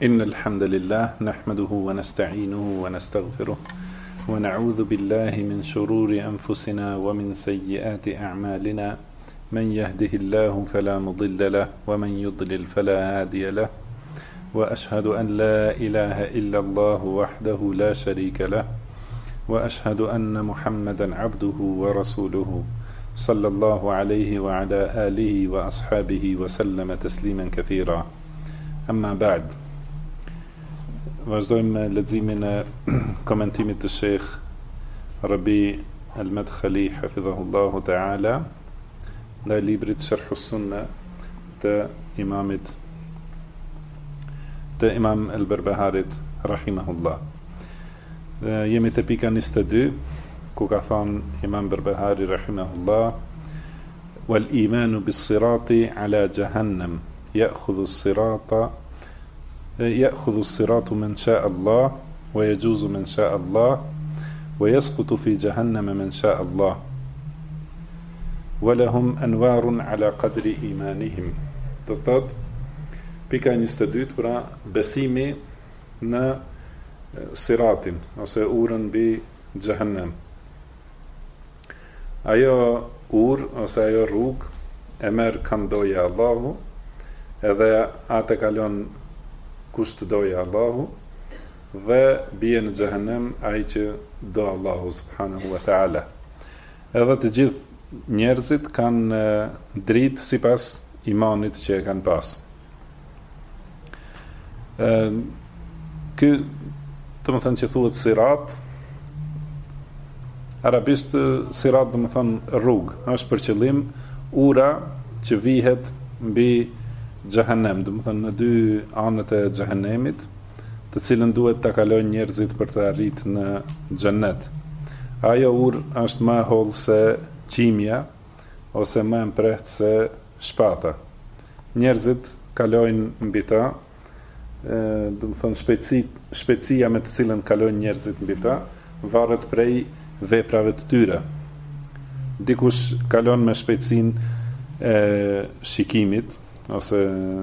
إن الحمد لله نحمده ونستعينه ونستغفره ونعوذ بالله من شرور أنفسنا ومن سيئات أعمالنا من يهده الله فلا مضل له ومن يضلل فلا هادي له وأشهد أن لا إله إلا الله وحده لا شريك له وأشهد أن محمدا عبده ورسوله صلى الله عليه وعلى آله وأصحابه وسلم تسليما كثيرا أما بعد. Vazhdojmë leximin e komentimit të Sheikh Rabi al-Madkhali hafidhahullahu ta'ala ndaj librit Sharh as-Sunna të Imam al-Barbaharit rahimahullah. Jemi te pika 22 ku ka thënë Imam Barbahari rahimahullah wal imanu bis-sirati ala jahannam يأخذ الصراط من شاء الله ويجوز من شاء الله ويسقط في جهنم من شاء الله ولهم أنوار على قدر إيمانهم. Do thot pika 22 pra besimi në siratin ose urën mbi xhehenem. Ajo urë ose ajo rrugë e merr kandoja Allahu edhe atë kalon kush të doje Allahu dhe bie në xhehenem ai që do Allahu subhanahu wa taala. Edhe të gjithë njerëzit kanë dritë sipas imanit që e kanë pas. Ky do të thënë që thuhet sirat, arabisht sirat do të thënë rrugë, është për qëllim ura që vihet mbi xhehenem, do të thënë në dy anët e xhehenemit, të cilën duhet ta kalojnë njerëzit për të arritur në xhennet. Ajo urë është më e hollë se qimja ose më e mprehtë se shpata. Njerëzit kalojnë mbi ta, do të thënë shpejtësia me të cilën kalojnë njerëzit mbi ta varet prej veprave të tyre. Dikush kalon me shpejtësinë e shikimit ose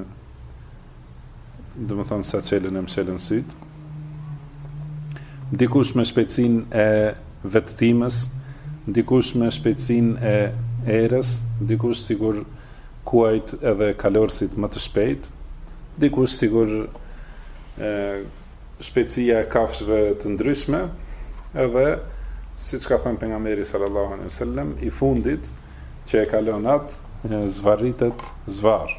do të thënë sa çelën e mshelën syt. Dikush me shpejtësinë e vetëtimës, dikush me shpejtësinë e erës, dikush sigur kuajt edhe kalorësit më të shpejt, dikush sigur shpejtësia e kafshëve të ndryshme, edhe siç ka thënë pejgamberi sallallahu alaihi wasallam, i fundit që e kalon atë zvarritet zvarr.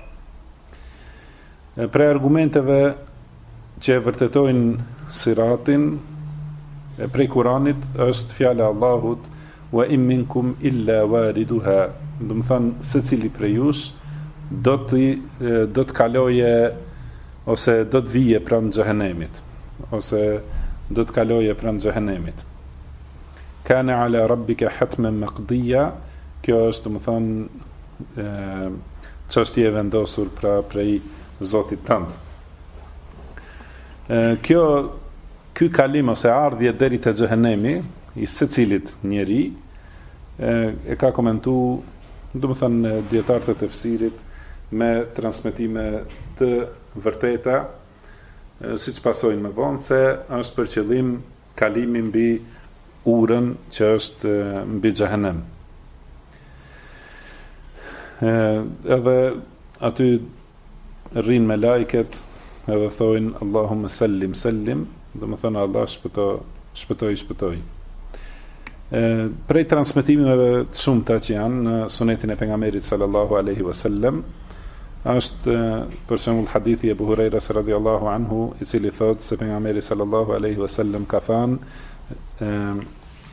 Pre argumenteve që e vërtetojnë siratin prej Kuranit është fjala e Allahut wa in minkum illa wariduha, do të thënë secili prej jush do të kaloje ose do të vije pranë xhehenemit ose do të kaloje pranë xhehenemit. Kana ala rabbika hatman maqdiya, kjo është do të thënë çështje e vendosur pra prej Zotit tënd. Ky kalim ose ardhje deri te xhehenemi i secilit njeri e ka komentuar, do të thënë dietarët e tefsirit me transmetime të vërteta, siç pasojnë më vonë se është për qëllim kalimi mbi urën që është mbi xhehenem. Edhe aty rrin me lajket edhe thojnë Allahumma sallim sallim, do të thënë Allah shpëtoj. Prej transmetimeve të shumta që janë në sunetin e pejgamberit sallallahu alaihi wasallam është për shembull hadithi e Abu Hurajras radhiyallahu anhu, i cili thotë se pejgamberi sallallahu alaihi wasallam ka thënë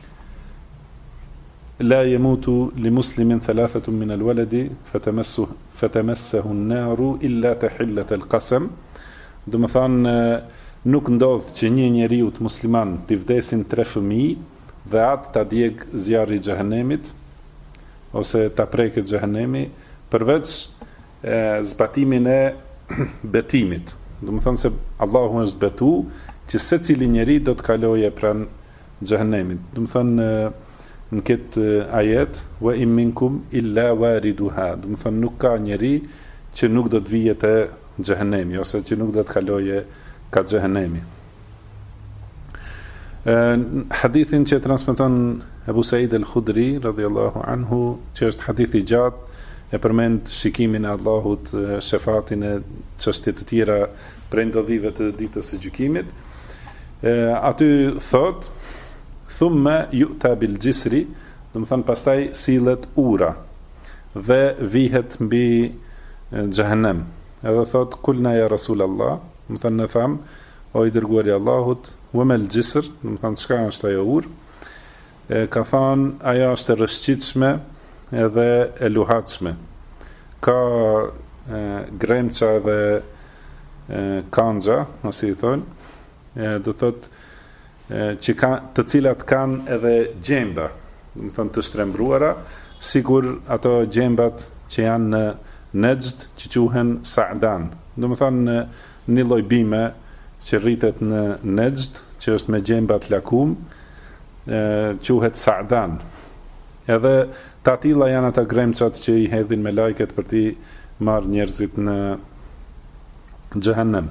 la yamutu li muslimin thalathatun min al-waladi fatamassahu an-naru illa tahillat al-qasam. Do të thonë nuk ndodh që një njeriu të musliman të vdesin 3 fëmijë dhe atë ta djeg zjarri i xhehenemit ose ta preket xhehenemi përveç zbatimin e betimit. Do të thonë se Allahu është betu që secili njeri do të kalojë pranë xhehenemit. Do të thonë në këtë ajet wa in minkum illa wariduha, do të thonë nuk ka njeri që nuk do të vijë te xhehenemi ose që nuk do të kaloje ka xhehenemi. Hadithin që transmeton Ebu Said al-Khudri radhiyallahu anhu, që është hadith i gjatë, e përmend shikimin e Allahut, shefatin e çështje të tjera prej ndodhive të ditës së gjykimit. Aty thot thumma yu'ta bil jisri, do të thënë pastaj sillet ura dhe vihet mbi xhehenem. Edhe thot kulna ya Rasulallah, do të thënë ne tham o i dërguari i Allahut, wa mal jisr, do të thënë çka është ajo urë? Ka thënë ajo është e rrëshqitshme edhe e luhatshme. Ka gremça dhe kanxha, nëse i thonë, do thot që të cilat kanë edhe gjemba, do të thonë të shtrembruara, sigur ato gjembat që janë në Nejd, që quhen Sa'dan. Do të thonë një lloj bime që rritet në Nejd, që është me gjembat lakum, quhet Sa'dan. Edhe të atilla janë ata gremçat që i hedhin me lajket për t'i marrë njerëzit në xhehenem.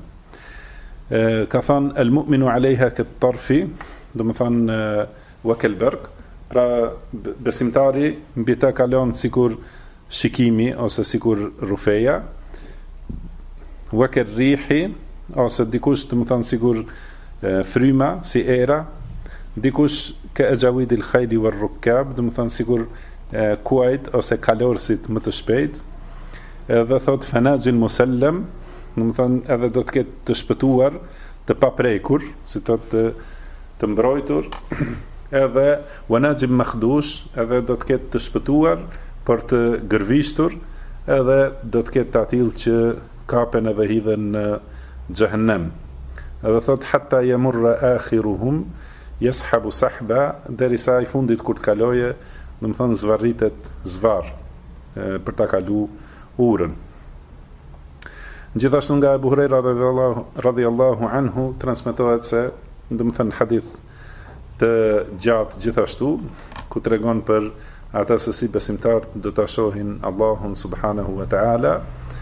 Ka thënë el mu'minu alejha ket tarfi, do të thonë wa kal barq, pra besimtari mbi ta kalon sikur shikimi ose sikur rufeja, wa kal rihi, ose dikush do të thonë sikur fryma, si era, dikush ka ajawidil khayli war rukab, do të thonë sikur kuajt ose kalorësit më të shpejt. Edhe thot fanajil musallem, do të thonë edhe do të ketë të shpëtuar, të paprekur, si të mbrojtur, edhe wanajib makhdush, edhe do të ketë të shpëtuar për të gërvistur, edhe do të ketë të atill që kapen edhe hidhen në xhehenem. Edhe thot hatta yamurra akhiruhum yashabu sahba, derisa i fundit kur të kaloje, do të thonë zvarritet zvar për ta kalu urën. Gjithashtu nga Abu Huraira radhiyallahu anhu transmetohet se, do të thënë hadith të gjatë gjithashtu, ku tregon për ata se si besimtarët do ta shohin Allahun subhanahu wa ta'ala.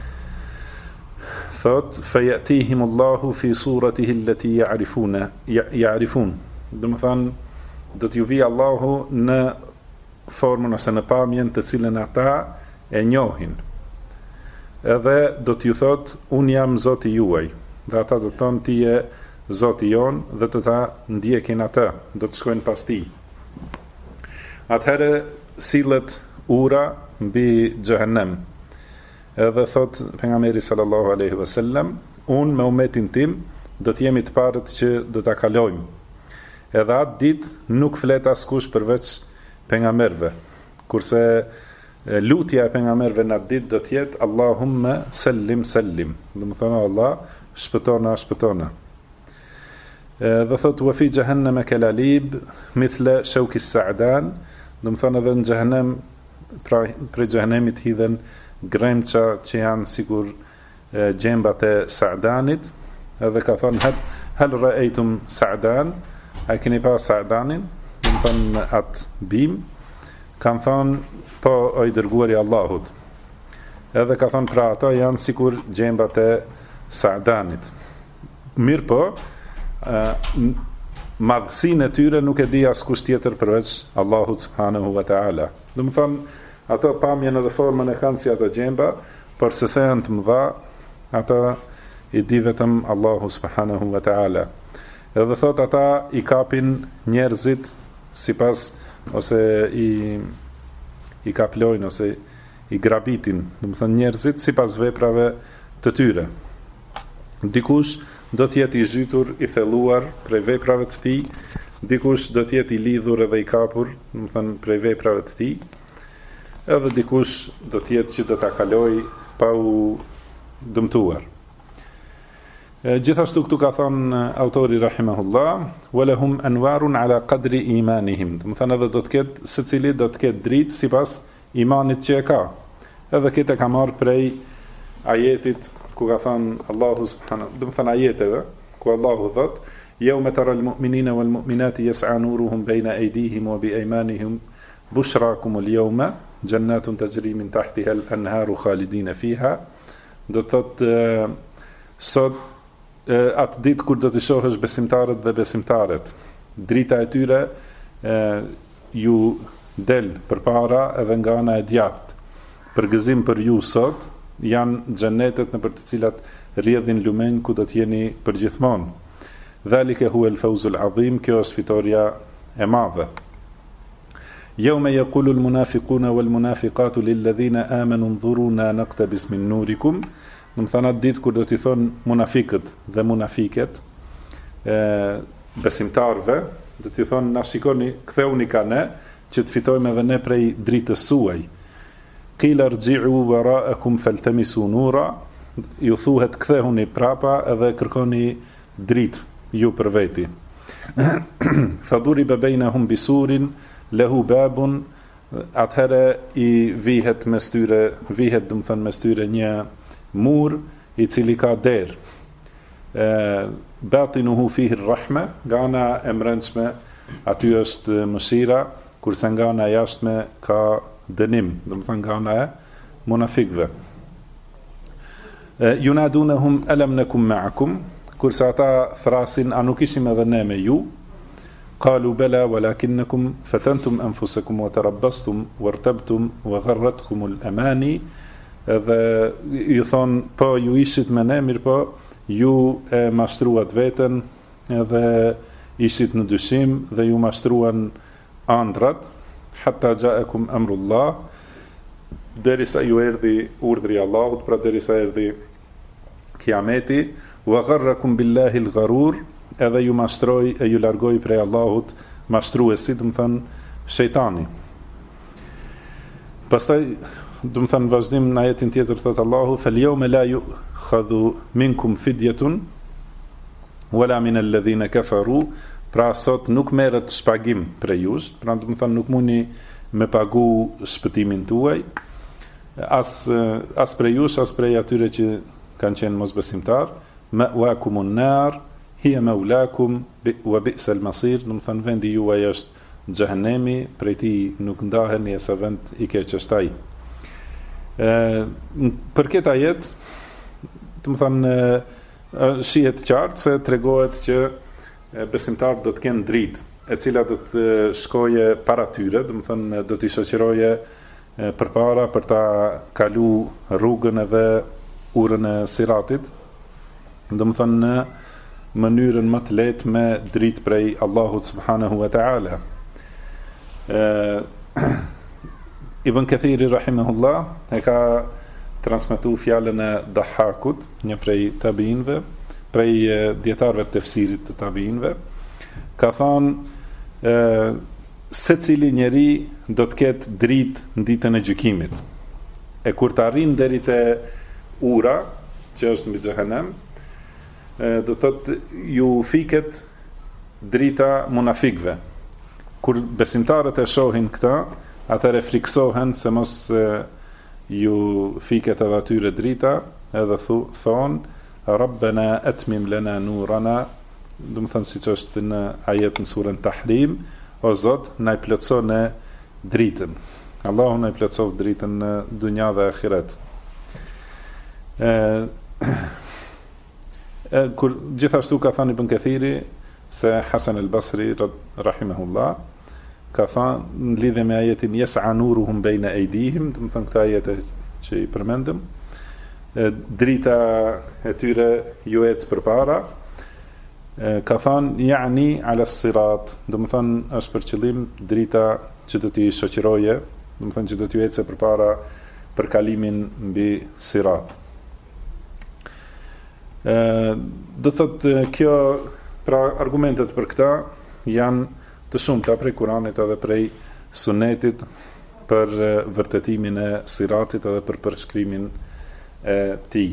Thot fayatihim Allahu fi suratihi allati ya'rifun. Do të thënë do t'ju vi Allahu në formën ose në pamjen të cilën ata e njohin. Edhe do t'ju thot unë jam Zoti juaj, dhe ata do të thonë ti je Zoti jon, dhe do ta ndjekin ata, do të shkojnë pas tij. Atëherë sillet ura mbi xhehenem. Edhe thot pejgamberi sallallahu alaihi wasallam, unë me umetin tim do të jemi të parët që do ta kalojmë. Edhe atë ditë nuk flet askush përveç pejgamberëve. Kurse lutja e pejgamberëve në atë ditë do të jetë Allahumma sallim sallim. Do të thonë Allah, shpëtona, shpëtona. Dhe thot wa fi jahannama kalalib mithla shawki as-sa'dan. Do të thonë edhe në xhehenem, pra për xhehenemit hidhen gremça që janë sigur gjembat e Sa'danit. Edhe ka thonë hal ra'aytum Sa'dan, a keni pa Sa'danin? Do të thonë atë bim. Kanë thonë po o i dërguari Allahut. Edhe ka thonë pra ato janë sikur gjembat e Sa'danit. Mirë po, madhësinë e tyre nuk e di askush tjetër përveç Allahut subhanahu wa ta'ala. Do të thonë ato pamjen edhe formën e kanë si ato gjemba, por se janë të mëdha, ata i di vetëm Allahu subhanahu wa ta'ala. Edhe thot ata i kapin njerëzit sipas ose i kaplojnë ose i grabitin, do të thënë njerëzit sipas veprave të tyre. Dikush do të jetë i zhytur, i thelluar prej veprave të tij, dikush do të jetë i lidhur edhe i kapur, do të thënë prej veprave të tij. Edhe dikush do të jetë që do ta kalojë pa u dëmtuar. Gjithashtu këtu ka thënë autori rahimahullah, walahum anwarun ala qadri imanihim. Do të thënë edhe do të ketë secili do të ketë dritë sipas imanit që e ka. Edhe këtë ka marrë prej ajetit ku ka thënë Allahu subhanahu, do të thënë ajeteve ku Allahu thot: "Yawma tara al-mu'minina wal-mu'minati yas'a nuruhum bayna aydihim wa bi aymanihim bushrakum al-yawma jannatun tajri min tahtiha al-anharu khalidina fiha." Do të thotë sot atë ditë kur do të shohësh besimtarët dhe besimtaret. Drita e tyre ju del përpara edhe nga ana e djathtë. Për gëzim për ju sot janë xhenetet në për të cilat rrjedhin lumenj ku do të jeni përgjithmonë. Dhalika huwa al-fawzu al-azim, kjo është fitoria e madhe. Yawma yaqulu al-munafiquna wal-munafiqatu lil-ladhina amanu unzuruna naqtabis min nurikum. Në më thënë atë ditë kur do t'i thonë munafikët dhe munafiket, besimtarve, do t'i thonë na shikoni, ktheuni ka ne, që të fitojmë edhe ne prej dritës suaj. Qila rji'u wara'akum faltamisu nura, ju thuhet kthehuni prapa edhe kërkoni dritë ju për veti. Faduriba bainahum bisurin lahu babun, atëherë i vihet mes tyre një mur i cili ka derë. Batinuhu fihi rrahme, nga ana e mbrëmshme aty është mëshira, kurse nga ana e jashtme ka dënim, do të thënë nga ana e munafikëve. Yunadunahum alam nakum ma'akum, kurse ata thrasin a nuk ishim edhe ne me ju. Qalu bala walakinnakum fatantum anfusakum wa tarabbastum wartabtum wa gharratkum al-amani. Edhe ju thonë, po ju ishit me ne, mirë po, ju e mashtruat veten, edhe ishit në dyshim, dhe ju mashtruan andrat, hatta ja'akum amrullah, derisa ju erdhi urdhri Allahut, pra derisa erdhi kiameti, wa gharrakum billahi al-gharur, edhe ju mashtroi e ju largoi prej Allahut mashtruesi, do të thënë shejtani. Pastaj do të thënë vazhdim në ajetin tjetër thot Allahu falyawma la yu'khadhu minkum fidyatun wala min alladhina kafaru, pra sot nuk merret shpagim prej jush, pra do të thënë nuk mundi me pagu shpëtimin tuaj as prej jush as prej atyre që kanë qenë mosbesimtar. Ma'wakumun nar hiya maulakum wa bi'sal masir, do të thënë vendi juaj është xhehenemi, prej tij nuk ndaheni, sa vend i keq është ai. Për këtë ajet, do të thënë shihet qartë se tregohet që besimtarët do të kenë dritë, e cila do të shkoje para tyre, do të thënë do t'i shoqëroje përpara për ta kalu rrugën edhe urën e siratit, do të thënë në mënyrën më të lehtë me dritë prej Allahut subhanahu wa ta'ala. Ibn Kathiri rahimahullah e ka transmetuar fjalën e Dahhakut, një prej tabiinëve, prej dietarëve të tefsirit të tabiinëve, ka thënë secili njeri do të ketë dritë në ditën e gjykimit. E kur të arrin deri te ura, që është mbi xhehenem, do të thotë ju fiket drita munafikëve. Kur besimtarët e shohin këtë, atëre friksohen se mos ju fiket edhe atyre drita, edhe thonë Rabbena atmim lana nurana, do të thënë siç është në ajetin surën Tahrim, o Zot, na i plotëso në dritën. Allahu na i plotësoj dritën në dunja dhe ahiret. Kur gjithashtu ka thënë Ibn Kathiri se Hasan al-Basri rahimahullah ka thënë në lidhje me ajetin yas'a nuruhum baina aydihim, do të thënë këtë ajet që i përmendëm, drita e tyre ju ec përpara, ka thënë yani ala sirat, do të thënë është për qëllim drita që do t'i shoqëroje, do të thënë që do t'ju ecë përpara për kalimin mbi sirat. Do thotë kjo, pra argumentet për këta janë të shumta prej Kuranit edhe prej Sunetit për vërtetimin e siratit edhe për përshkrimin e tij.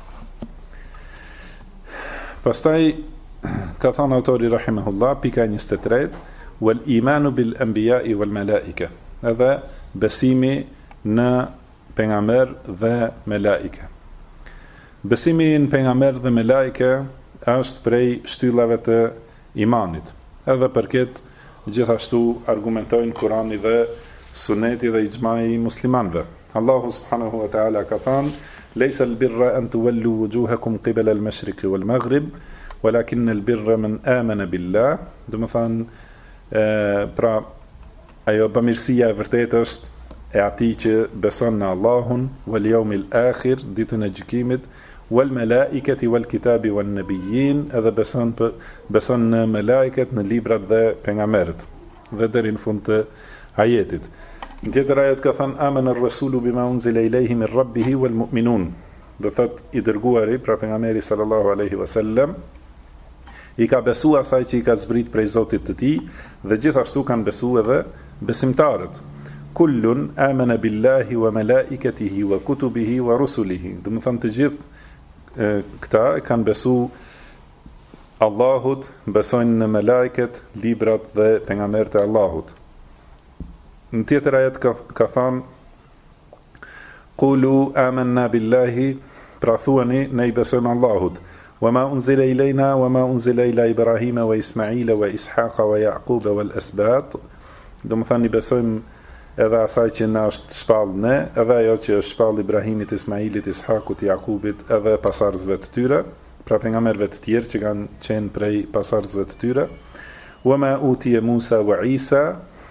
Pastaj ka thënë autori rahimahullah, pika 23, wal imanu bil anbiya'i wal malaika, edhe besimi në pejgamber dhe melaike. Besimi në pejgamber dhe melaike është prej shtyllave të imanit. Edhe për këtë gjithashtu argumentojnë Kurani dhe Suneti dhe ixhmai muslimanëve. Allahu subhanahu wa ta'ala ka thënë: ليس البر أن تولوا وجوهكم قبل المشرق والمغرب ولكن البر من آمن بالله. Do të thënë, pra ajo bamirësia e vërtetë është e atij që beson në Allahun, wal yawmil akhir, ditën e gjykimit, wal malaikati wal kitabi wan nabiyyin, edhe beson në melaiket, në librat dhe pejgamberët. Dhe deri në fund të ajetit. Në tjetër ajet ka thënë amana ar-rasulu bima unzila ilayhi min rabbih wal mu'minun. Do thot i dërguari, pra pejgamberi sallallahu alaihi wasallam, i ka besu asaj që i ka zbrit prej Zotit të tij, dhe gjithashtu kanë besu edhe besimtarët. Kullun amana billahi wa malaikatihi wa kutubihi wa rusulihi. Do të thënë të gjithë këta kanë besu Allahut, besojnë në melaiket, librat dhe pejgamberët e Allahut. Në tjetër ajet ka thënë Qulu amanna billahi, pra thuani ne i besojmë Allahut. وما أنزل إلينا وما أنزل إلى إبراهيم وإسماعيل وإسحاق ويعقوب والأسباط. Do të thënë besojmë edhe asaj që na është shpall ne, edhe ajo që është shpall Ibrahimit, Ismailit, Ishakut, Jakubit, edhe pasardhësve të tyre, pra pejgamberëve të tjerë që kanë qenë prej pasardhësve të tyre. وما أوتي موسى وعيسى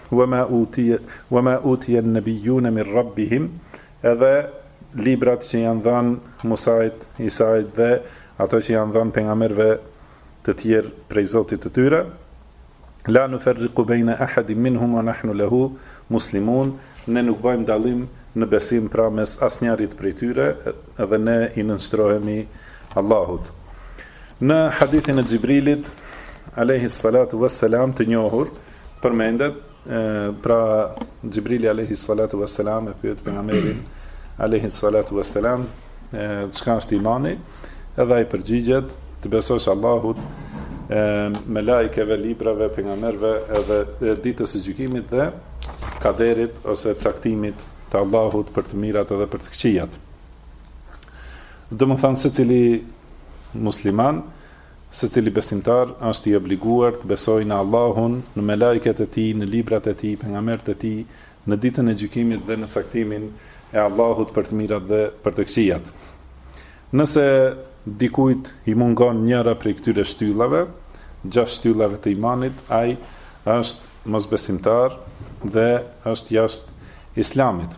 وما أوتي النبيون من ربهم, edhe librat që janë dhënë Musait, Isait dhe ato që janë dhënë pejgamberëve të tjerë prej Zotit të tyre. La nufarriqu baina ahadin minhum wa nahnu lahu muslimun. Ne nuk bëjmë dallim në besim pra mes asnjërit prej tyre, edhe ne i nënshtrohemi Allahut. Në hadithin e Xhibrilit alayhi salatu wassalam të njohur përmendet, pra Xhibrili alayhi salatu wassalam e pyet pejgamberin alayhi salatu wassalam çka është imani, edhe ai përgjigjet të besosh Allahut, melaikeve, librave, pejgamberëve, edhe ditës së gjykimit dhe kaderit ose caktimit të Allahut për të mirat edhe për të këqijat. Do të thënë secili musliman, secili besimtar është i obliguar të besojë në Allahun, në melaiket e tij, në librat e tij, pejgamberët e tij, në ditën e gjykimit dhe në caktimin e Allahut për të mirat dhe për të këqijat. Nëse dikujt i mungon njëra prej këtyre shtyllave, 6 shtyllave të imanit, ai është mosbesimtar dhe është jashtë islamit.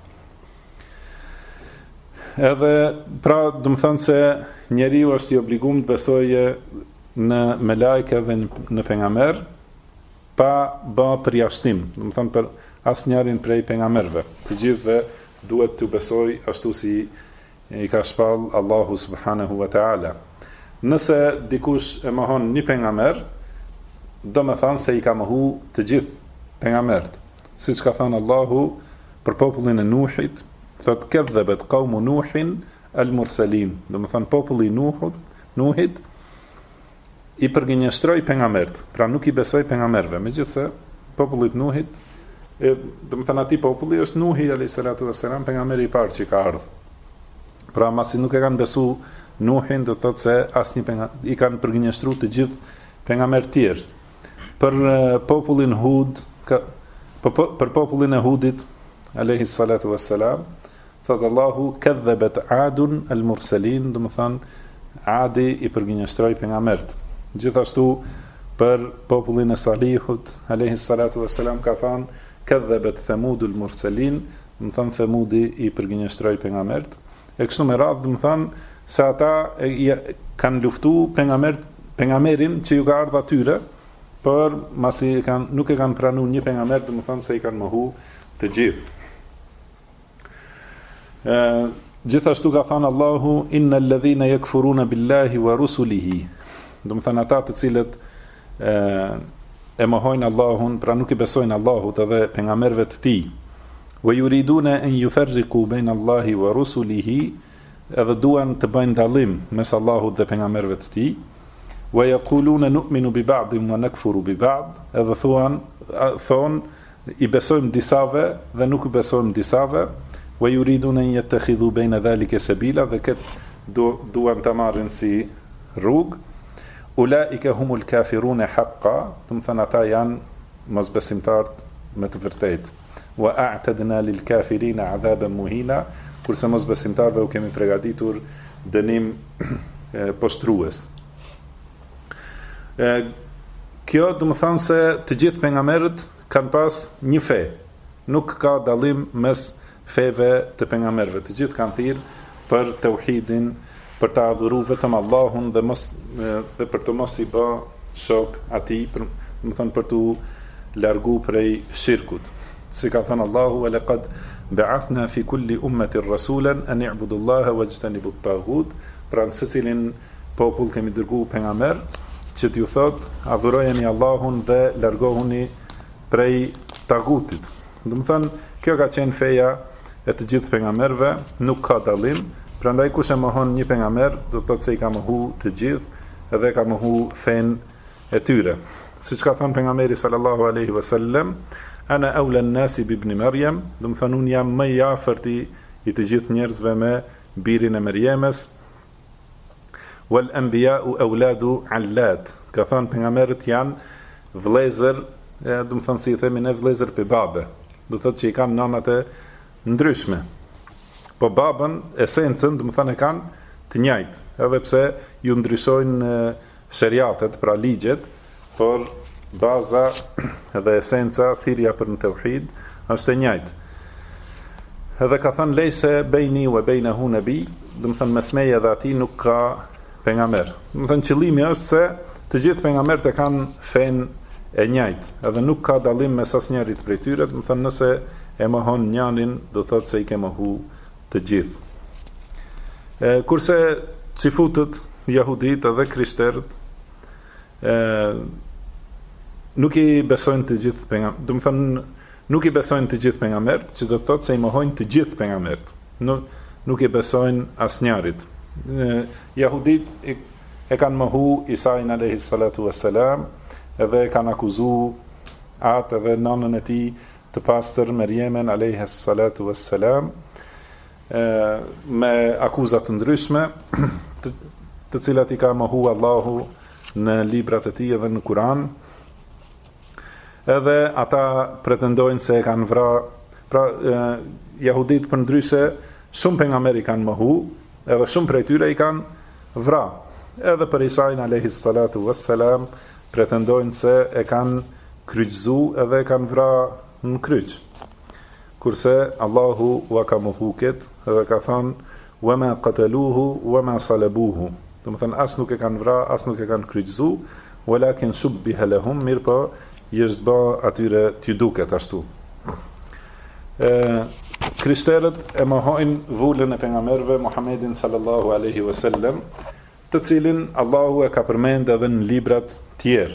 Edhe pra do të thënë se njeriu është i obliguar të besojë në melajke dhe në pejgamber pa bë përjashtim, do të thënë për asnjërin prej pejgamberëve. Të gjithëve duhet të besojë ashtu si i ka shpall Allahu subhanahu wa ta'ala. Nëse dikush e mohon një pejgamber, do me thënë se i ka mohu të gjithë pejgamberët. Siç ka thënë Allahu për popullin e Nuhit, thot kadhabat qaumu Nuhin al-mursalin. Do me thënë populli i Nuhit i përgjigjëstroi pejgamberët, pra nuk i besoi pejgamberëve, megjithse populli i Nuhit, do me thënë atij populli është Nuhi alayhi salatu wassalam, pejgamberi i parë që ka ardhur. Pra masi nuk e kanë besu Nuhin, do të thotë se asnjë i kanë përgjigjëstruar të gjithë pejgamberët tjerë. Për popullin Hud, për popullin e Hudit alayhi salatu wassalam, thot Allahu kadhabat Adun al-mursalin, do të thonë Adi i përgjigjëstroi pejgamberët. Gjithashtu për popullin e Salihut alayhi salatu wassalam ka thënë kadhabat Thamud al-mursalin, do të thonë Thamudi i përgjigjëstroi pejgamberët. E kështu me radhë, do të thonë se ata kanë luftu pejgamberin që ju ka ardhur atyre, por masi nuk e kanë pranuar një pejgamber, do të thonë se i kanë mohu të gjithë. Gjithashtu ka thënë Allahu innal ladhina yakfuruna billahi wa rusulihi. Do të thënë ata të cilët e mohojnë Allahun, pra nuk i besojnë Allahut edhe pejgamberëve të tij. Wa yuriduna an yufarriqu bayna Allahi wa rusulihi, edhe duan të bëjnë dallim mes Allahut dhe pejgamberëve të tij. Wa yaquluna nu'minu bi ba'din wa nakfuru bi ba'd, edhe thonë i besojmë disave dhe nuk i besojmë disave. Wa yuriduna an yattakhidhu bayna dhalika sabila, dhe këtë duan të marrin si rrugë. Ulaika humul kafirun haqqan, do të thënë ata janë mosbesimtarët me të vërtetë. Wa a'tadna lil kafirina 'adaban muhina, kurse mosbesimtarëve u kemi përgatitur dënim poshtrues. Kjo do të thonë se të gjithë pejgamberët kanë pas një fe. Nuk ka dallim mes feve të pejgamberëve. Të gjithë kanë thirrë për tauhidin, për të adhuruar vetëm Allahun dhe për të mos i bë shok atij, do të thonë për të largu prej shirkut. Si ka thënë Allahu, "Wa laqad ba'athna fi kulli ummatin rasulan an i'budu Allaha wajtanibu at-taghut." Pra në secilin popull kemi dërguar pejgamber që t'ju thot, adhurojeni Allahun dhe largohuni prej tagutit. Do të thonë, kjo ka qenë feja e të gjithë pejgamberëve, nuk ka dallim. Prandaj kush e mohon një pejgamber, do të thotë se i ka mohu të gjithë edhe ka mohu fen e tyre. Siç ka thënë pejgamberi sallallahu alaihi wasallam, "Ana awla an-nasi bi ibn Maryam", do të thonë unë jam më i afërti i të gjithë njerëzve me birin e Merjemes. Wal anbiya'u awladu 'allat, ka thënë pejgamberët janë vëllezër, do të thonë si i themi ne vëllezër pe babe, do thotë që i kanë nanat e ndryshme. Po babën, esencën, do të thonë e kanë të njëjtë, edhe pse ju ndryshojnë shariatet, pra ligjet, por baza dhe esenca, thirrja për në tauhid, është e njëjtë. Edhe ka thënë lejse bejni wa bejnahu nabi, do të thonë mes meje dhe atij nuk ka pejgamber. Do të thonë qëllimi është se të gjithë pejgamberët e kanë fen e njëjtë, edhe nuk ka dallim mes asnjërit prej tyre, do të thonë nëse e mohon njërin, do thotë se i ke mohu të gjithë. Kurse cifutët, jahudit edhe krishterët, nuk i besojnë të gjithë pejgamberët, do të thonë nuk i besojnë të gjithë pejgamberët, që do të thotë se i mohojnë të gjithë pejgamberët. Nuk i besojnë asnjërit. Jahudit e kanë mohu Isain alayhi salatu wassalam, edhe kanë akuzu atë edhe nanën e tij të pastër Merjemen alayhi salatu wassalam me akuzat të ndryshme, të cilat i ka mohu Allahu në librat e tij edhe në Kur'an. Edhe ata pretendojnë se e kanë vrarë, pra jahudit për ndryshe shumë pejgamberë kanë mohu, edhe shumë prej tyre i kanë vrarë. Edhe për Isain alayhi salatu wassalam pretendojnë se e kanë kryqëzu edhe e kanë vrarë në kryq. Kurse Allahu wa ka mohu këtë edhe ka thënë wa ma qataluhu wa ma salabuhu. Do të thënë as nuk e kanë vrarë, as nuk e kanë kryqëzu, walakin shubbiha lahum, mirë po i është bë atyre t'ju duket ashtu. Krishterët e mohojnë vullën e pejgamberëve Muhammedin sallallahu alaihi wasallam, të cilin Allahu e ka përmendë edhe në librat tjerë.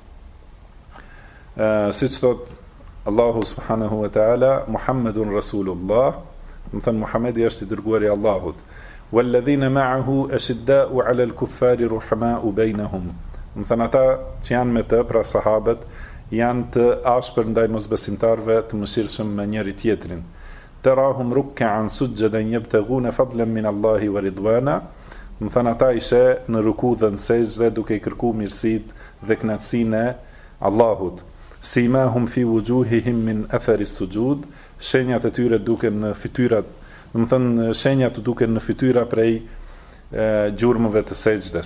Siç thot Allahu subhanahu wa ta'ala, Muhammedun Rasulullah, më thënë Muhammedi është i dërguari i Allahut. Walladhina ma'ahu ashidda'u 'ala al-kuffari ruhama'u bainahum. Më thënë ata që janë me të, pra sahabët, janë të ashpër ndaj mosbesimtarëve, të mëshirshëm me njëri tjetrin. Tarahum ruk'an sujjadan yabtaghuna fadlan min Allahi wa ridwana. Më thënë ata ishe në ruku dhe në sejdë duke i kërku mirësitë dhe kënaqësinë e Allahut. Simahum fi wujuhihim min athari sujud, shenjat e tyre duken në fytyrat, do të thënë shenjat duken në fytyra prej gjurmëve të sejdës.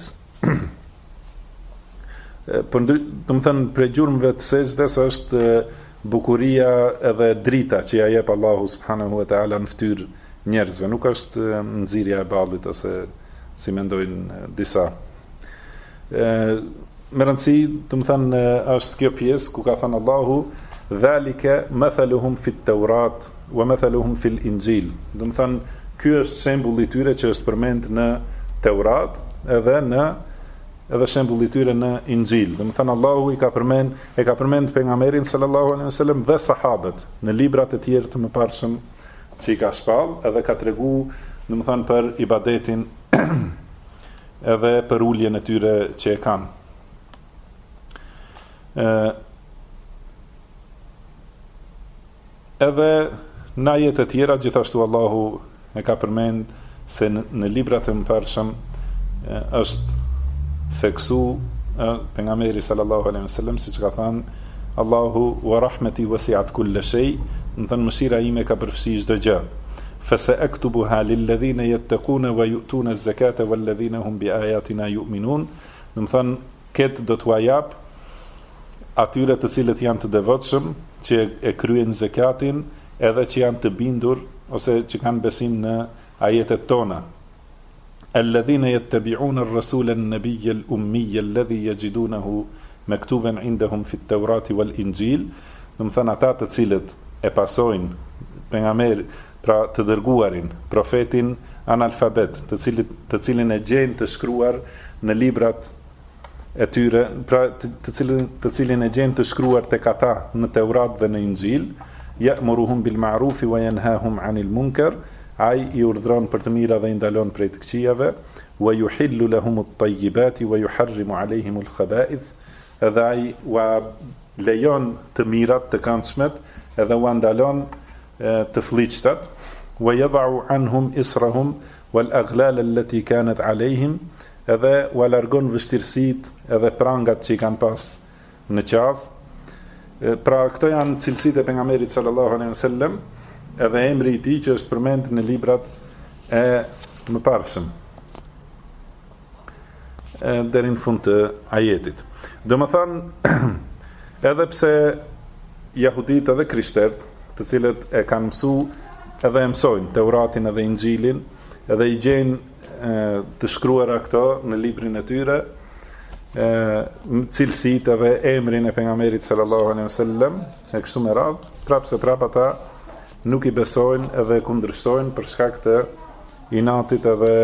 Do të thënë prej gjurmëve të sejdës është bukuria edhe drita që ja jep Allahu subhanahu wa taala në fytyrë njerëzve, nuk është nxirja e ballit ose si mendojnë disa. Me rëndësi, të më thënë, është kjo pjesë ku ka thënë Allahu, dhalike mathaluhum fit Taurat wa mathaluhum fil Injil. Do të thënë, ky është shembulli i tyre që është përmend në Taurat edhe shembulli i tyre në Injil. Do të thënë Allahu e ka përmend pejgamberin sallallahu alaihi wasallam dhe sahabët në librat e tjerë të mëparshëm që i ka shpall, edhe ka tregu, do të thënë, për ibadetin edhe për uljen e tyre që e kanë. Edhe në ajete të tjera gjithashtu Allahu e ka përmend se në librat e mëparshëm është theksu pejgamberi sallallahu alaihi wasallam, siç ka thënë Allahu wa rahmeti wasi'at kull shay, do të thënë mëshira ime ka përfshi çdo gjë. فسأكتبها للذين يتقون ويؤتون الزكاة والذين هم بآياتنا يؤمنون. Do të thënë, këtë do t'ua jap atyre të cilët janë të devotshëm, që e kryejnë zakatin, edhe që janë të bindur ose që kanë besim në ajetet tona. Alladhina yattabi'una ar-rasula an-nabiyya al-ummiyya alladhi yajidunahu maktuban 'indahum fi at-taurati wal-injil. Do të thënë, ata të cilët e pasojnë pejgamberin, pra të dërguarin, profetin analfabet, të cilin e gjejnë të shkruar në librat e tyre, pra të cilin e gjejnë të shkruar tek ata në Teurat dhe në Injil, ya'muruhum bil ma'rufi wa yanhahum 'anil munkar, ai i urdhron për të mira dhe i ndalon prej të këqijave, wa yuhillu lahum at-tayyibati wa yuharrimu 'alayhim al-khaba'ith, edhe ai wa lejon të mirat, të këndshmet, edhe wa ndalon të fllihçtat, wa yad'u 'anhum israhum wal aghlal allati kanat 'alayhim, edhe wa largon vështirësitë edhe prangat që i kanë pas në qafë. Pra këto janë cilësitë e pejgamberit sallallahu alaihi wasallam, edhe emri i tij që është përmendur në librat e mëparshëm deri në fund të ajetit. Domethënë, edhe pse jahudit edhe krishterët, të cilët e kanë mësuar edhe e mësojnë Teuratin edhe Injilin, edhe i gjejnë të shkruara këto në librin e tyre, cilësitë edhe emrin e pejgamberit sallallahu alaihi wasallam, e kështu me radhë, prapse ata nuk i besojnë edhe kundërshtojnë për shkak të inatit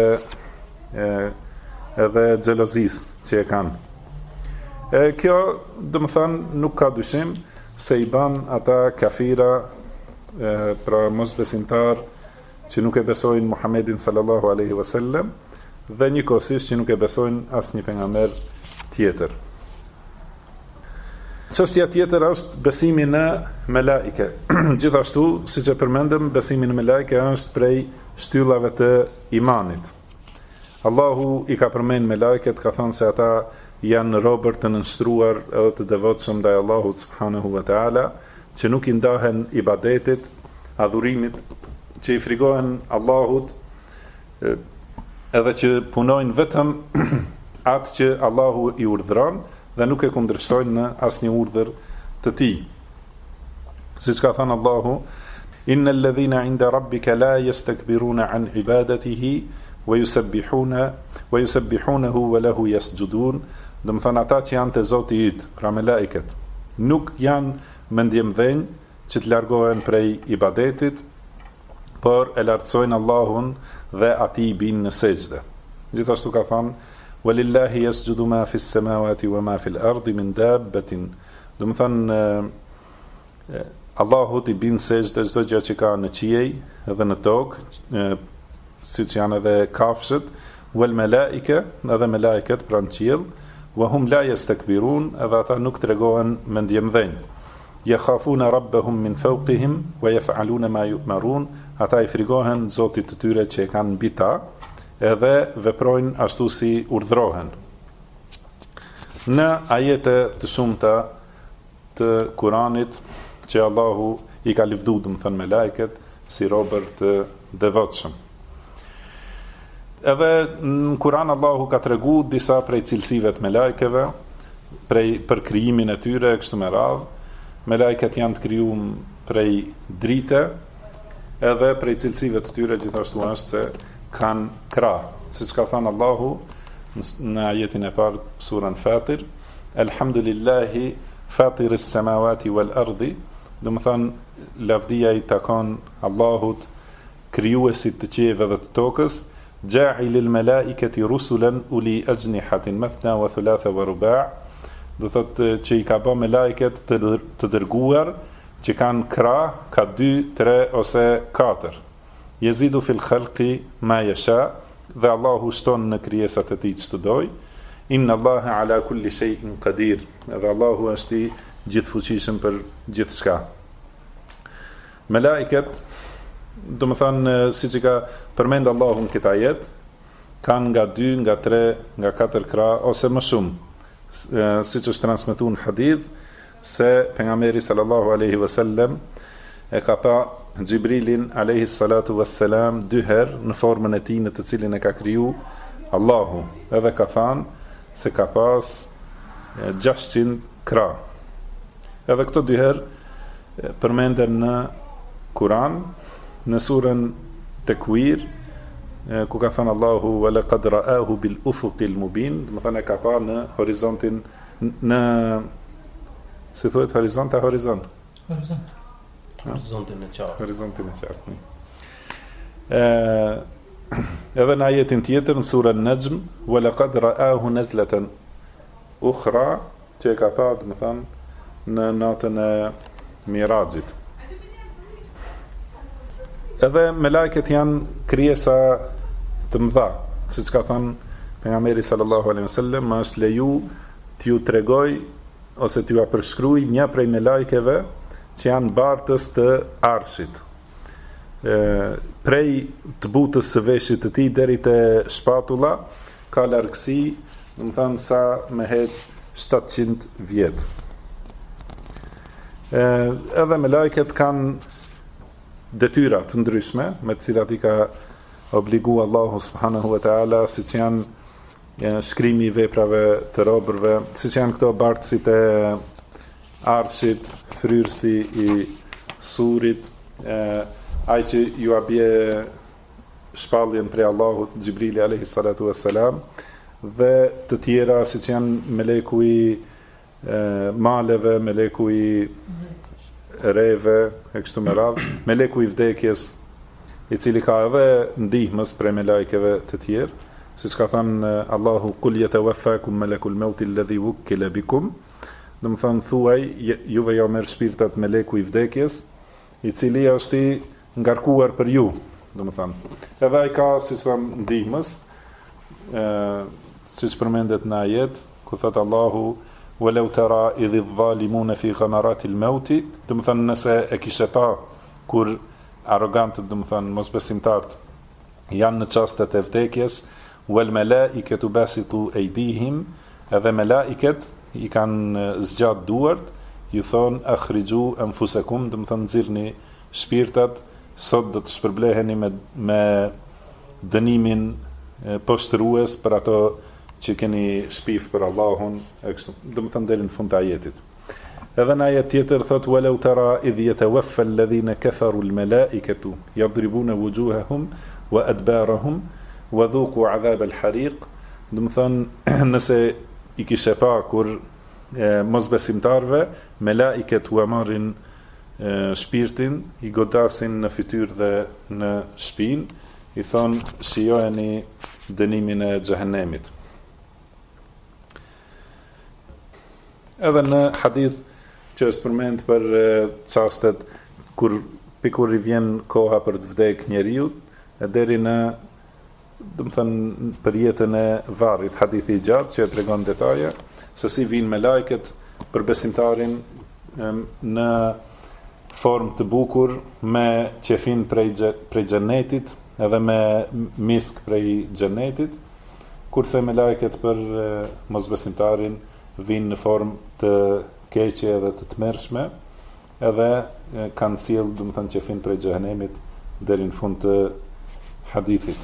edhe xhelozisë që e kanë. Kjo, domethënë, nuk ka dyshim se i ban ata kafira, pra mosbesimtar që nuk e besojnë Muhammedin sallallahu alaihi wasallam, dhe njëkohësisht që nuk e besojnë asnjë pejgamber tjetër. Çështja tjetër është besimi në melaike. Gjithashtu, siç e përmendëm, besimi në melaike është prej shtyllave të imanit. Allahu i ka përmend melaiket, ka thënë se ata janë robër të nënshtruar edhe të devotshëm ndaj Allahut subhanahu wa taala, që nuk i ndahen ibadetit, adhurimit, që i frigohen Allahut, edhe që punojnë vetëm atë që Allahu i urdhëron dhe nuk e kundërshtojnë në asnjë urdhër të tij. Siç ka thënë Allahu: "Innal ladhina 'inda rabbika la yastakbiruna 'an ibadatihi wa yusabbihunahu wa lahu yasjudun." Do të thënë, ata që janë te Zoti i yt, pra melaiket, nuk janë mendjemdhenj që të largohen prej ibadetit, por e lartësojnë Allahun dhe atij i binë në sejdë. Gjithashtu ka thënë: "Walillahi yasjudu ma fi s-samawati wa ma fi al-ardi min dabbatin." Do të thënë, Allahut i bin sejdë çdo gjë që ka në qiej dhe në tokë, siç janë edhe kafshët, wal malaika, edhe melaiket pranë qiell, wa hum la yastakbirun, edhe ata nuk tregohen mendjemdhenj. Yakhafuna rabbahum min fawqihim wa yaf'aluna ma yu'marun, ata i frigohen Zotit të tyre që e kanë mbi ta, edhe veprojnë ashtu si urdhrohen. Në ajete të shumta të Kuranit që Allahu i ka lëvduar, do të thënë, melaiket si robër të devotshëm. Edhe në Kuran Allahu ka tregu disa prej cilësive të melajkeve, për krijimin e tyre, kështu me radhë. Melajket janë të krijuar prej drite, edhe prej cilësive të tyre gjithashtu është se kanë krah. Siç ka thënë Allahu në ajetin e parë surën Fatir: "Elhamdulillahi fatiris samawati wal ardi", do të thënë, lavdia i takon Allahut, krijuesit të qiejve dhe të tokës, "Ja'ilil malaikati rusulan uli ajnihatin mathna wa thulatha wa ruba'", do thotë që i ka bë melaiket të dërguar që kanë krah, ka 2, 3 ose 4. Yezidu fil khalqi ma yasha, dhe Allahu shton në krijesat e tij çdo doj. Inna Allaha ala kulli shay'in qadir, dhe Allahu është i gjithfuqishëm për gjithçka. Melaiket, do të thënë, siç i ka përmend Allahu në këtë ajet, kanë nga 2, nga 3, nga 4 krah ose më shumë. Siç është transmetuar në hadith se pejgamberi sallallahu alaihi wasallam e ka pa Gjibrilin alayhi salatu wassalam 2 herë në formën e tij në të cilin e ka kriju Allahu, edhe ka thënë se ka pas 600 krah. Edhe këto 2 herë përmenden në Kur'an, në surën Tekwir, ku ka thënë Allahu wa laqad ra'ahu bil ufuqil mubin, do të thënë ka pa në horizontin, në si thuhet horizont a horizont? Horizontin e qartë. Horizontin e qartë. Edhe në ajetin tjetër në surën Najm, wa laqad ra'ahu nazlatan ukhra, që ka pa, do të thënë në natën e Mirajit. Edhe me lajket janë krijesa të mëdha, siç ka thënë pejgamberi sallallahu alaihi wasallam, ma është leju t'ju tregoj ose t'ju përshkruaj një prej me lajkeve që janë bartës të Arshit. Prej të butës së veshit të tij deri te shpatulla ka largësi, do të thënë sa me hec 700 vjet. Edhe me lajket kanë detyra të ndryshme me të cilat i ka obligu Allahu subhanahu wa taala, siç janë shkrimi i veprave të robërve, siç janë këto bartësit e Arshit, fryrësi i surit, ai që ju a bie shpalljen prej Allahut, Gjibrili alayhi salatu wassalam, dhe të tjera siç janë meleku i maleve, meleku i reve, e kështu me radhë, meleku i vdekjes, i cili ka edhe ndihmës prej me lajkeve të tjerë, siç ka thënë Allahu kul yatawaffakum malakul maut alladhi wukkila bikum, do të thënë thuaj juve ja merr shpirtat meleku i vdekjes, i cili është i ngarkuar për ju, do të thënë. Edhe ai ka siç thënë ndihmës, siç përmendet në ajet, ku thot Allahu walau tara idh adh-dhalimuna fi ghamaratil maut, do të thënë nëse e kishe pa kur arrogantët, do të thënë mosbesimtarët, janë në çastet e vdekjes, wal malaikatu basitu aydihim, edhe melaiket i kanë zgjat duart, ju thon akhriju anfusakum, do të thënë nxirrni shpirtat, sot do të shpërbleheni me dënimin poshtrues për ato që keni shpif për Allahun, do të thënë deri në fund të ajetit. Edhe në ajet tjetër thot walau tara idh yatawaffa alladhina kafaru almalaikatu yadribuna wujuhahum wa adbarahum wa dhuqu adhab alhariq, do të thënë nëse i kishe pa kur mosbesimtarve melaiket u marrin shpirtin, i godasin në fytyrë dhe në shpinë, i thon shijojeni dënimin e xhehenemit. Edhe në hadith që është përmend për çastet kur i vjen koha për të vdek njeriu, e deri në, do të thënë, për jetën e varrit, hadithi i gjatë që tregon detaje se si vinë me lajket për besimtarin në formë të bukur, me qefin prej xhenetit, edhe me misk prej xhenetit, kurse me lajket për mosbesimtarin vinë në formë të keqe edhe të tmerrshme, edhe kanë sjell, do të thënë, qefin prej xhenemit deri në fund të hadithit.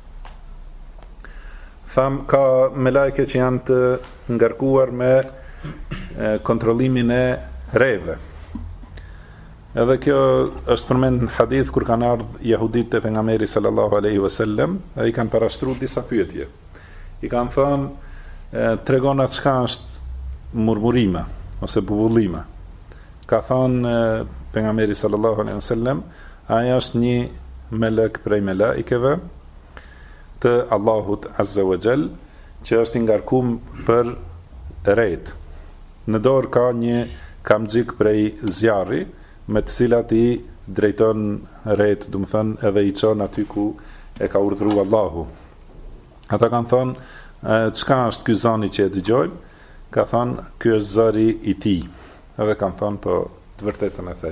Tham ka me lajke që janë të ngarkuar me kontrollimin e reve. Edhe kjo është përmend në hadith kur kanë ardhur jehudit te pejgamberi sallallahu alaihi wasallam, ai kanë parashtruar disa pyetje. I kanë thënë tregona çka është murmurime ose bubullime. Ka thënë pejgamberi sallallahu alaihi wasallam, ai është një melek prej melaikeve të Allahut azza wa jall, që është i ngarkuar për rejt. Në dorë ka një kamxhik prej zjarri, me të cilat i drejton rejt, do të thënë, edhe i çon aty ku e ka urdhëruar Allahu. Ata kanë thënë çka është ky zani që e dëgjojmë? Ka thënë ky është zëri i tij. Edhe kanë thënë po të vërtetën e the.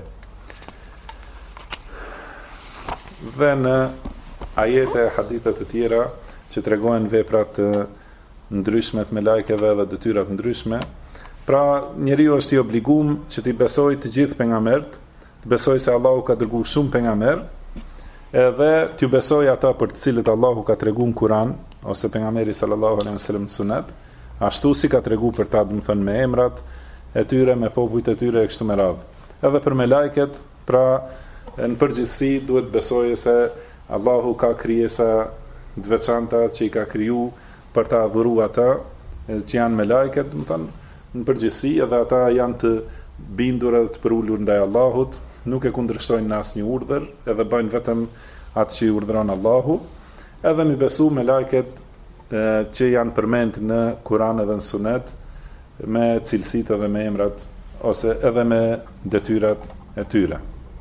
Dhe në ajete e hadithet të tjera që tregojnë vepra të ndryshme të melajkeve dhe detyra të ndryshme, pra njeriu është i obliguar që t'i besojë të gjithë pejgamberët, besoj se Allahu ka dërguar shumë pejgamber, edhe t'ju besoj ata për të cilët Allahu ka treguar në Kur'an ose pejgamberi sallallahu alaihi wasallam në sunet, ashtu si ka treguar për ta, do të thënë me emrat e tyre, me popujt e tyre e kështu me radhë. Edhe për melajket, pra në përgjithësi duhet besoj se Allahu ka krijesa të veçanta që i ka kriju për ta adhuruar ata, që janë melajket, do të thënë në përgjithësi, edhe ata janë të bindur edhe të përulur ndaj Allahut, nuk e kundërshtojnë në asnjë urdhër, edhe bëjnë vetëm atë që i urdhëron Allahu, edhe mi besu me lajket që janë përmend në Kur'an edhe në Sunet, me cilësitë edhe me emrat, ose edhe me detyrat e tyre.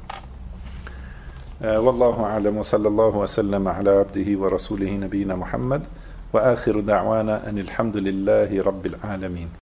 Wallahu a'lam, wa sallallahu wa sallam ala abdihi wa rasulihi nabiyina Muhammad, wa akhiru da'wana anil hamdulillahi rabbil alamin.